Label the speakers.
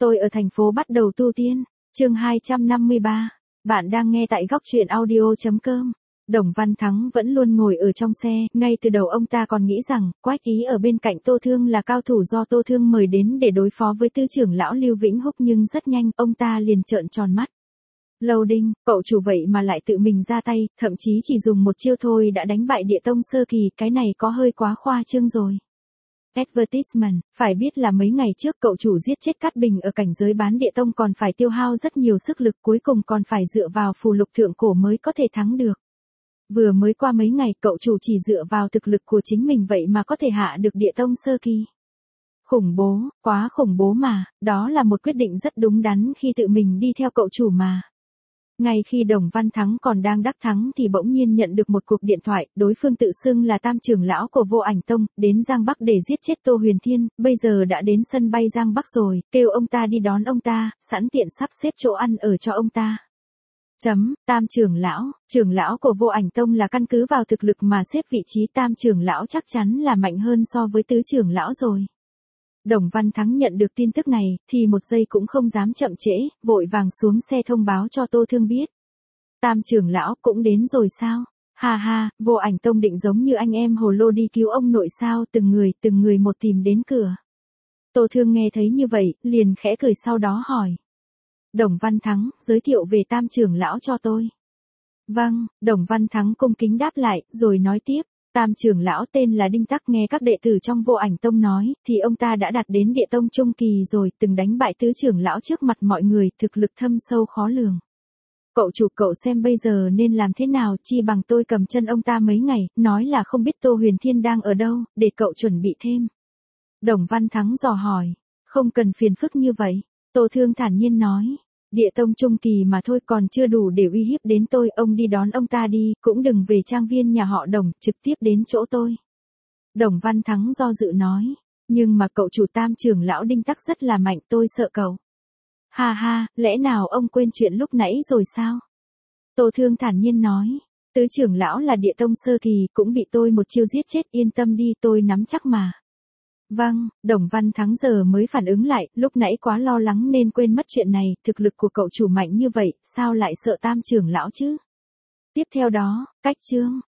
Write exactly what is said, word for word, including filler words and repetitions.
Speaker 1: Tôi ở thành phố bắt đầu tu tiên. Chương hai trăm năm mươi ba. Bạn đang nghe tại góc truyện audio chấm com. Đồng Văn Thắng vẫn luôn ngồi ở trong xe, ngay từ đầu ông ta còn nghĩ rằng, Quách Ý ở bên cạnh Tô Thương là cao thủ do Tô Thương mời đến để đối phó với tư trưởng lão Lưu Vĩnh Húc, nhưng rất nhanh, ông ta liền trợn tròn mắt. Lâu Đinh, cậu chủ vậy mà lại tự mình ra tay, thậm chí chỉ dùng một chiêu thôi đã đánh bại Địa Tông sơ kỳ, cái này có hơi quá khoa trương rồi. Advertisement, phải biết là mấy ngày trước cậu chủ giết chết Cát Bình ở cảnh giới bán Địa Tông còn phải tiêu hao rất nhiều sức lực, cuối cùng còn phải dựa vào phù lục thượng cổ mới có thể thắng được. Vừa mới qua mấy ngày cậu chủ chỉ dựa vào thực lực của chính mình vậy mà có thể hạ được Địa Tông sơ kỳ. Khủng bố, quá khủng bố mà, đó là một quyết định rất đúng đắn khi tự mình đi theo cậu chủ mà. Ngay khi Đồng Văn Thắng còn đang đắc thắng thì bỗng nhiên nhận được một cuộc điện thoại, đối phương tự xưng là Tam trưởng lão của Vô Ảnh Tông, đến Giang Bắc để giết chết Tô Huyền Thiên, bây giờ đã đến sân bay Giang Bắc rồi, kêu ông ta đi đón ông ta, sẵn tiện sắp xếp chỗ ăn ở cho ông ta. Chấm, Tam trưởng lão, trưởng lão của Vô Ảnh Tông là căn cứ vào thực lực mà xếp vị trí, Tam trưởng lão chắc chắn là mạnh hơn so với tứ trưởng lão rồi. Đồng Văn Thắng nhận được tin tức này, thì một giây cũng không dám chậm trễ, vội vàng xuống xe thông báo cho Tô Thương biết. Tam trưởng lão cũng đến rồi sao? Ha ha, Vô Ảnh Tông định giống như anh em hồ lô đi cứu ông nội sao, từng người, từng người một tìm đến cửa. Tô Thương nghe thấy như vậy, liền khẽ cười sau đó hỏi. Đồng Văn Thắng, giới thiệu về Tam trưởng lão cho tôi. Vâng, Đồng Văn Thắng cung kính đáp lại, rồi nói tiếp. Tam trưởng lão tên là Đinh Tắc, nghe các đệ tử trong Vô Ảnh Tông nói, thì ông ta đã đạt đến Địa Tông trung kỳ rồi, từng đánh bại tứ trưởng lão trước mặt mọi người, thực lực thâm sâu khó lường. Cậu chủ, cậu xem bây giờ nên làm thế nào, chi bằng tôi cầm chân ông ta mấy ngày, nói là không biết Tô Huyền Thiên đang ở đâu, để cậu chuẩn bị thêm. Đồng Văn Thắng dò hỏi, không cần phiền phức như vậy, Tô Thương thản nhiên nói. Địa Tông trung kỳ mà thôi, còn chưa đủ để uy hiếp đến tôi, ông đi đón ông ta đi, cũng đừng về trang viên nhà họ Đồng, trực tiếp đến chỗ tôi. Đồng Văn Thắng do dự nói, nhưng mà cậu chủ Tam trưởng lão Đinh Tắc rất là mạnh, tôi sợ cậu. Ha ha, lẽ nào ông quên chuyện lúc nãy rồi sao? Tô Thương thản nhiên nói, tứ trưởng lão là Địa Tông sơ kỳ, cũng bị tôi một chiêu giết chết, yên tâm đi, tôi nắm chắc mà. Vâng, Đồng Văn Thắng giờ mới phản ứng lại, lúc nãy quá lo lắng nên quên mất chuyện này, thực lực của cậu chủ mạnh như vậy, sao lại sợ Tam trưởng lão chứ? Tiếp theo đó, cách chương,